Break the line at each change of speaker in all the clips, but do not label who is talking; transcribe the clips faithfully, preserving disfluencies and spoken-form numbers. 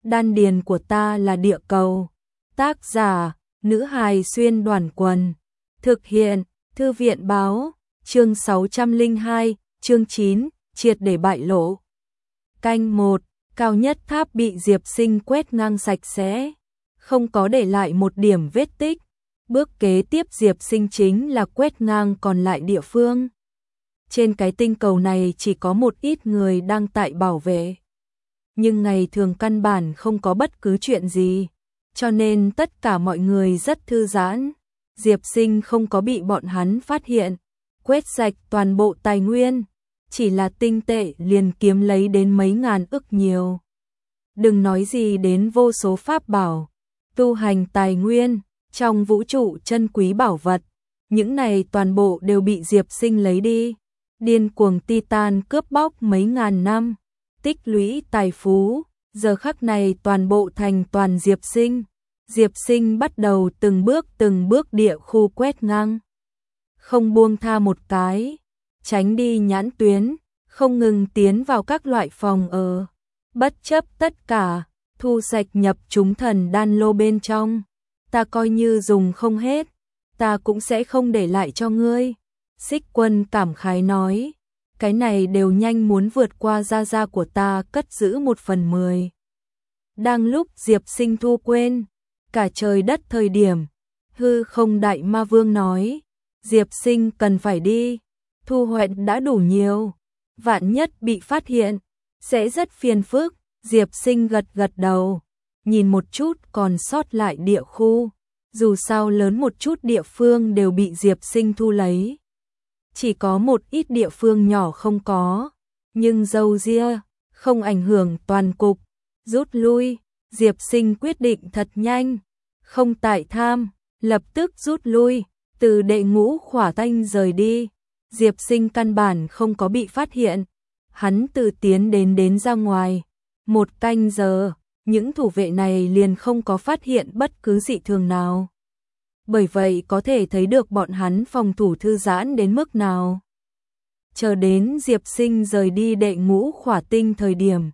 Đan điền của ta là địa cầu. Tác giả, nữ hài xuyên đoàn quần. Thực hiện, thư viện báo, chương sáu trăm lẻ hai, chương chín, triệt để bại lộ. Canh một, cao nhất tháp bị Diệp Sinh quét ngang sạch sẽ, không có để lại một điểm vết tích. Bước kế tiếp Diệp Sinh chính là quét ngang còn lại địa phương. Trên cái tinh cầu này chỉ có một ít người đang tại bảo vệ. Nhưng ngày thường căn bản không có bất cứ chuyện gì, cho nên tất cả mọi người rất thư giãn. Diệp Sinh không có bị bọn hắn phát hiện, quét sạch toàn bộ tài nguyên, chỉ là tinh tệ liền kiếm lấy đến mấy ngàn ức nhiều. Đừng nói gì đến vô số pháp bảo, tu hành tài nguyên, trong vũ trụ chân quý bảo vật, những này toàn bộ đều bị Diệp Sinh lấy đi. Điên cuồng Titan cướp bóc mấy ngàn năm, tích lũy tài phú, giờ khắc này toàn bộ thành toàn Diệp Sinh. Diệp Sinh bắt đầu từng bước từng bước địa khu quét ngang, không buông tha một cái, tránh đi nhãn tuyến, không ngừng tiến vào các loại phòng ở, bất chấp tất cả, thu sạch nhập chúng thần đan lô bên trong. Ta coi như dùng không hết, ta cũng sẽ không để lại cho ngươi. Xích Quân cảm khái nói, cái này đều nhanh muốn vượt qua gia gia của ta cất giữ một phần mười. Đang lúc Diệp Sinh thu quên cả trời đất thời điểm, hư không đại ma vương nói, Diệp Sinh cần phải đi, thu hoạch đã đủ nhiều, vạn nhất bị phát hiện, sẽ rất phiền phức. Diệp Sinh gật gật đầu, nhìn một chút còn sót lại địa khu, dù sao lớn một chút địa phương đều bị Diệp Sinh thu lấy. Chỉ có một ít địa phương nhỏ không có, nhưng dâu ria, không ảnh hưởng toàn cục. Rút lui, Diệp Sinh quyết định thật nhanh, không tại tham, lập tức rút lui, từ đệ ngũ khỏa tanh rời đi. Diệp Sinh căn bản không có bị phát hiện, hắn tự tiến đến đến ra ngoài. Một canh giờ, những thủ vệ này liền không có phát hiện bất cứ dị thường nào. Bởi vậy có thể thấy được bọn hắn phòng thủ thư giãn đến mức nào. Chờ đến Diệp Sinh rời đi đệ ngũ khỏa tinh thời điểm,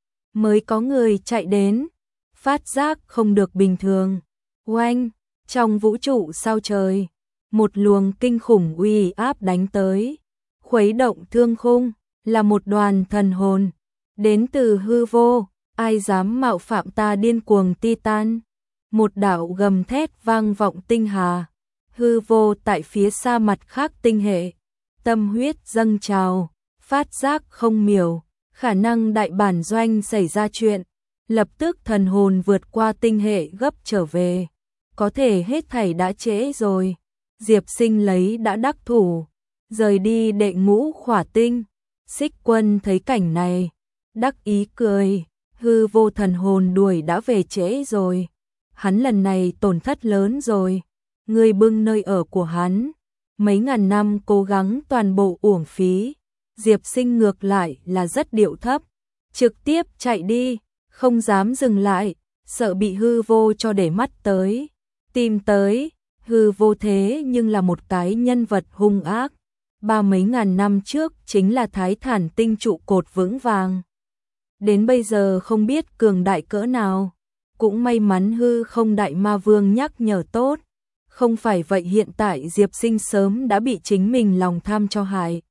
mới có người chạy đến, phát giác không được bình thường. Oanh, trong vũ trụ sao trời, một luồng kinh khủng uy áp đánh tới, khuấy động thương khung, là một đoàn thần hồn, đến từ hư vô, ai dám mạo phạm ta điên cuồng Titan. Một đạo gầm thét vang vọng tinh hà, hư vô tại phía xa mặt khác tinh hệ, tâm huyết dâng trào, phát giác không miểu, khả năng đại bản doanh xảy ra chuyện, lập tức thần hồn vượt qua tinh hệ gấp trở về, có thể hết thảy đã trễ rồi. Diệp Sinh lấy đã đắc thủ, rời đi đệ ngũ khỏa tinh. Xích Quân thấy cảnh này, đắc ý cười, hư vô thần hồn đuổi đã về trễ rồi. Hắn lần này tổn thất lớn rồi, ngươi bưng nơi ở của hắn, mấy ngàn năm cố gắng toàn bộ uổng phí. Diệp Sinh ngược lại là rất điệu thấp, trực tiếp chạy đi, không dám dừng lại, sợ bị hư vô cho để mắt tới, tìm tới. Hư vô thế nhưng là một cái nhân vật hung ác, ba mấy ngàn năm trước chính là Thái Thản tinh trụ cột vững vàng, đến bây giờ không biết cường đại cỡ nào. Cũng may mắn hư không đại ma vương nhắc nhở tốt, không phải vậy hiện tại Diệp Sinh sớm đã bị chính mình lòng tham cho hại.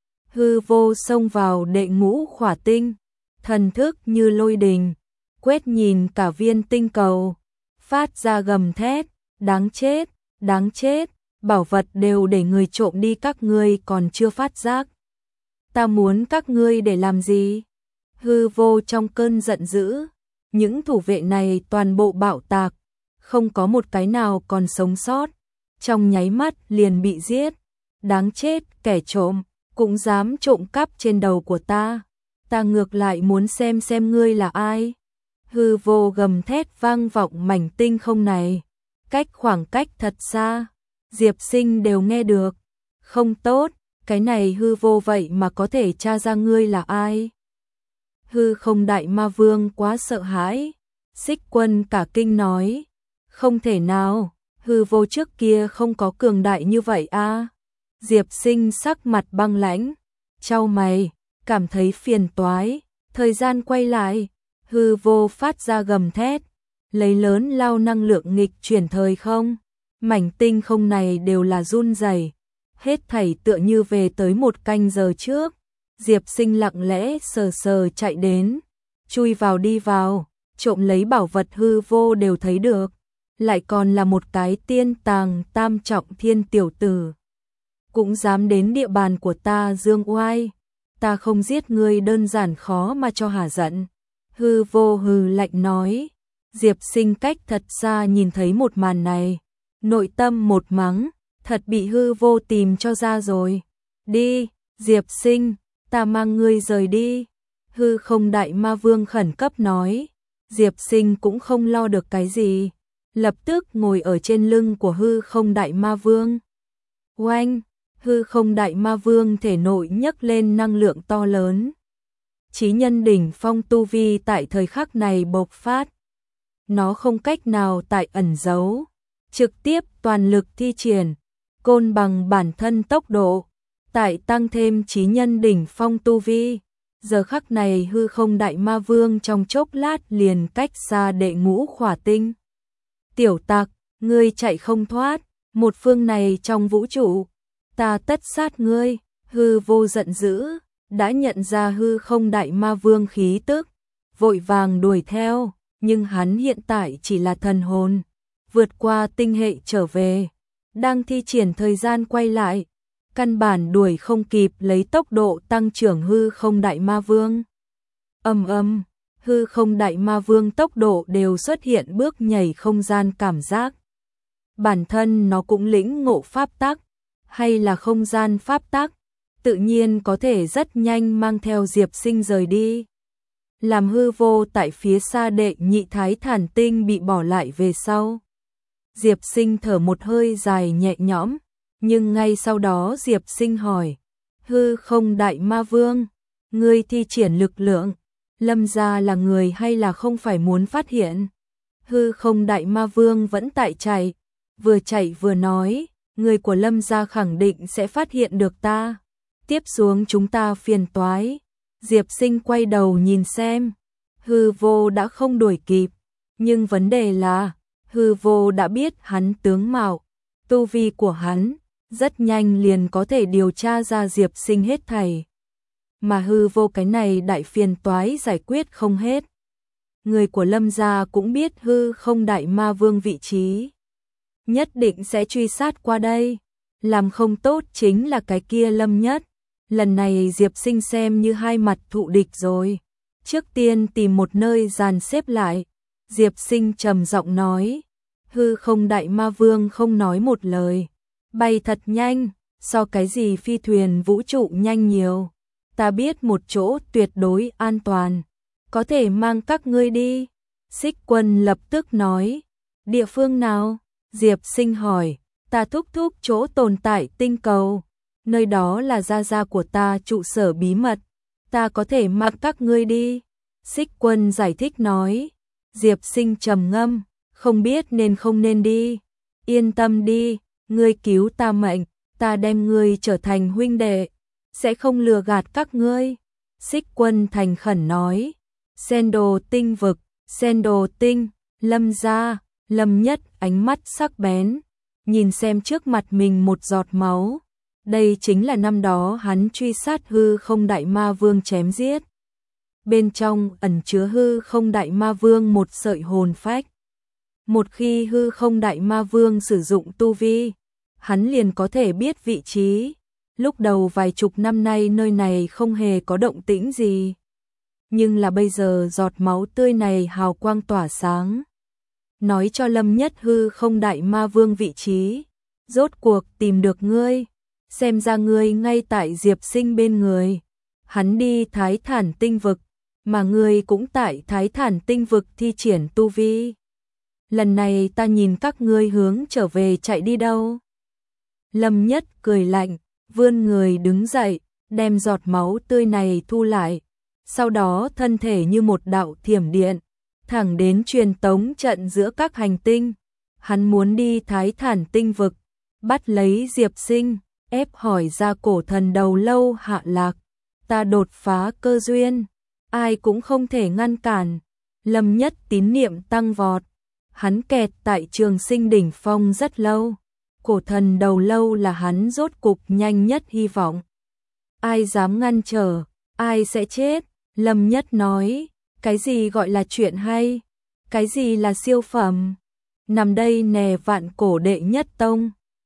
Hư vô xông vào đệ ngũ khỏa tinh, thần thức như lôi đình, quét nhìn cả viên tinh cầu, phát ra gầm thét, đáng chết, đáng chết, bảo vật đều để người trộm đi các ngươi còn chưa phát giác. Ta muốn các ngươi để làm gì? Hư vô trong cơn giận dữ. Những thủ vệ này toàn bộ bạo tạc, không có một cái nào còn sống sót, trong nháy mắt liền bị giết. Đáng chết, kẻ trộm, cũng dám trộm cắp trên đầu của ta, ta ngược lại muốn xem xem ngươi là ai. Hư vô gầm thét vang vọng mảnh tinh không này, cách khoảng cách thật xa, Diệp Sinh đều nghe được. Không tốt, cái này hư vô vậy mà có thể tra ra ngươi là ai. Hư không đại ma vương quá sợ hãi. Xích Quân cả kinh nói, không thể nào, hư vô trước kia không có cường đại như vậy a. Diệp Sinh sắc mặt băng lãnh, chau mày, cảm thấy phiền toái, thời gian quay lại, Hư vô phát ra gầm thét, lấy lớn lao năng lượng nghịch chuyển thời không. Mảnh tinh không này đều là run rẩy, hết thảy tựa như về tới một canh giờ trước. Diệp Sinh lặng lẽ sờ sờ chạy đến, chui vào đi vào, trộm lấy bảo vật hư vô đều thấy được, lại còn là một cái tiên tàng tam trọng thiên tiểu tử. Cũng dám đến địa bàn của ta dương oai, ta không giết ngươi đơn giản khó mà cho hả giận. Hư vô hừ lạnh nói. Diệp Sinh cách thật xa nhìn thấy một màn này, nội tâm một mắng, thật bị hư vô tìm cho ra rồi. Đi, Diệp Sinh, ta mang ngươi rời đi. Hư không đại ma vương khẩn cấp nói. Diệp Sinh cũng không lo được cái gì, lập tức ngồi ở trên lưng của hư không đại ma vương. Oanh, hư không đại ma vương thể nội nhấc lên năng lượng to lớn. Chí nhân đỉnh phong tu vi tại thời khắc này bộc phát. Nó không cách nào tại ẩn giấu, trực tiếp toàn lực thi triển, côn bằng bản thân tốc độ, tại tăng thêm chí nhân đỉnh phong tu vi. Giờ khắc này hư không đại ma vương trong chốc lát liền cách xa đệ ngũ khỏa tinh. Tiểu tặc, ngươi chạy không thoát, một phương này trong vũ trụ, ta tất sát ngươi. Hư vô giận dữ, đã nhận ra hư không đại ma vương khí tức, vội vàng đuổi theo, nhưng hắn hiện tại chỉ là thần hồn, vượt qua tinh hệ trở về, đang thi triển thời gian quay lại, căn bản đuổi không kịp lấy tốc độ tăng trưởng hư không đại ma vương. Ầm ầm, hư không đại ma vương tốc độ đều xuất hiện bước nhảy không gian cảm giác. Bản thân nó cũng lĩnh ngộ pháp tắc, hay là không gian pháp tắc, tự nhiên có thể rất nhanh mang theo Diệp Sinh rời đi. Làm hư vô tại phía xa đệ nhị thái thản tinh bị bỏ lại về sau. Diệp Sinh thở một hơi dài nhẹ nhõm, nhưng ngay sau đó Diệp Sinh hỏi, hư không đại ma vương, ngươi thi triển lực lượng, Lâm gia là người hay là không phải muốn phát hiện? Hư không đại ma vương vẫn tại chạy, vừa chạy vừa nói, người của Lâm gia khẳng định sẽ phát hiện được ta. Tiếp xuống chúng ta phiền toái. Diệp Sinh quay đầu nhìn xem, hư vô đã không đuổi kịp, nhưng vấn đề là, hư vô đã biết hắn tướng mạo, tu vi của hắn, rất nhanh liền có thể điều tra ra Diệp Sinh hết thảy. Mà hư vô cái này đại phiền toái giải quyết không hết. Người của Lâm gia cũng biết hư không đại ma vương vị trí, nhất định sẽ truy sát qua đây, làm không tốt chính là cái kia Lâm Nhất. Lần này Diệp Sinh xem như hai mặt thụ địch rồi. Trước tiên tìm một nơi dàn xếp lại. Diệp Sinh trầm giọng nói. Hư không đại ma vương không nói một lời. Bay thật nhanh, so cái gì phi thuyền vũ trụ nhanh nhiều. Ta biết một chỗ tuyệt đối an toàn, có thể mang các ngươi đi. Xích Quân lập tức nói. Địa phương nào? Diệp Sinh hỏi. Ta thúc thúc chỗ tồn tại tinh cầu. Nơi đó là gia gia của ta trụ sở bí mật, ta có thể mang các ngươi đi. Xích Quân giải thích nói. Diệp Sinh trầm ngâm, không biết nên không nên đi. Yên tâm đi, ngươi cứu ta mệnh, ta đem ngươi trở thành huynh đệ, sẽ không lừa gạt các ngươi. Xích Quân thành khẩn nói. Sen đồ tinh vực, sen đồ tinh, Lâm gia, Lâm Nhất ánh mắt sắc bén, nhìn xem trước mặt mình một giọt máu. Đây chính là năm đó hắn truy sát hư không đại ma vương chém giết. Bên trong ẩn chứa hư không đại ma vương một sợi hồn phách. Một khi hư không đại ma vương sử dụng tu vi, hắn liền có thể biết vị trí. Lúc đầu vài chục năm nay nơi này không hề có động tĩnh gì. Nhưng là bây giờ giọt máu tươi này hào quang tỏa sáng. Nói cho Lâm Nhất hư không đại ma vương vị trí. Rốt cuộc tìm được ngươi. Xem ra ngươi ngay tại Diệp Sinh bên người. Hắn đi Thái Thản tinh vực, mà ngươi cũng tại Thái Thản tinh vực thi triển tu vi. Lần này ta nhìn các ngươi hướng trở về chạy đi đâu? Lâm Nhất cười lạnh, vươn người đứng dậy, đem giọt máu tươi này thu lại. Sau đó thân thể như một đạo thiểm điện, thẳng đến truyền tống trận giữa các hành tinh. Hắn muốn đi Thái Thản tinh vực, bắt lấy Diệp Sinh, ép hỏi ra cổ thần đầu lâu hạ lạc. Ta đột phá cơ duyên, ai cũng không thể ngăn cản. Lâm Nhất tín niệm tăng vọt. Hắn kẹt tại trường sinh đỉnh phong rất lâu. Cổ thần đầu lâu là hắn rốt cục nhanh nhất hy vọng. Ai dám ngăn trở, ai sẽ chết. Lâm Nhất nói, cái gì gọi là chuyện hay? Cái gì là siêu phẩm? Nằm đây nè vạn cổ đệ nhất tông.